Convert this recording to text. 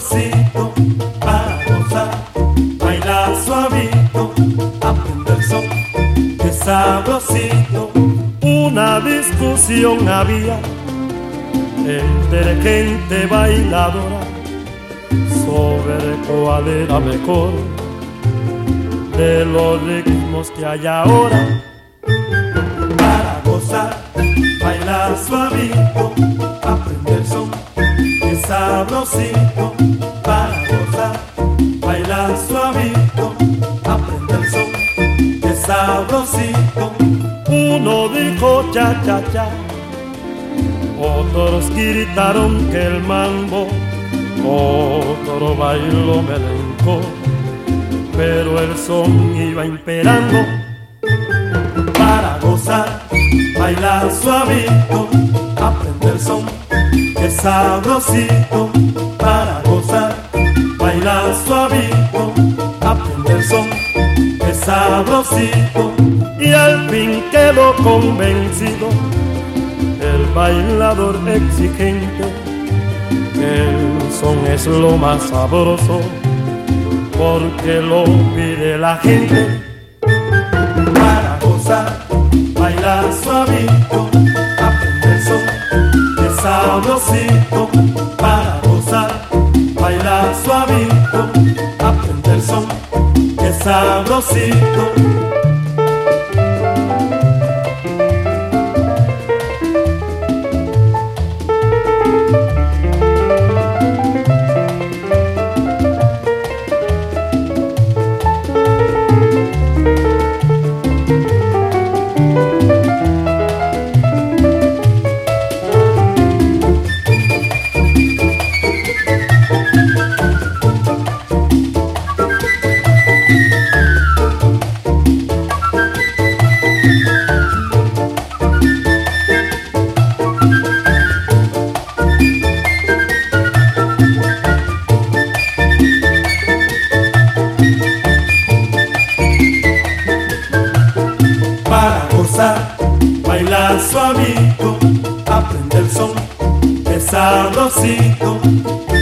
sabrosito, para gozar, baila suavito, aprende el son, qué sabrosito. Una discusión había entre gente bailadora sobre cuál era mejor de los ritmos que hay ahora. Para gozar, baila suavito, aprende el son, qué sabrosito. Para gozar, baila suavito, aprende el son, qué sabrosito. Uno dijo cha cha cha, otros gritaron que el mambo, otro bailó melenco, pero el son iba imperando. Para gozar, baila suavito, aprende el son, qué sabrosito. Para gozar, baila suavito, aprende el son, qué sabrosito. Y al fin quedó convencido el bailador exigente que el son es lo más sabroso, porque lo pide la gente. Para gozar, baila suavito, aprende el son, qué sabrosito. Para gozar, baila suavito, aprende el son, qué sabrosito. Para gozar, baila suavito, aprende el son, qué sabrosito.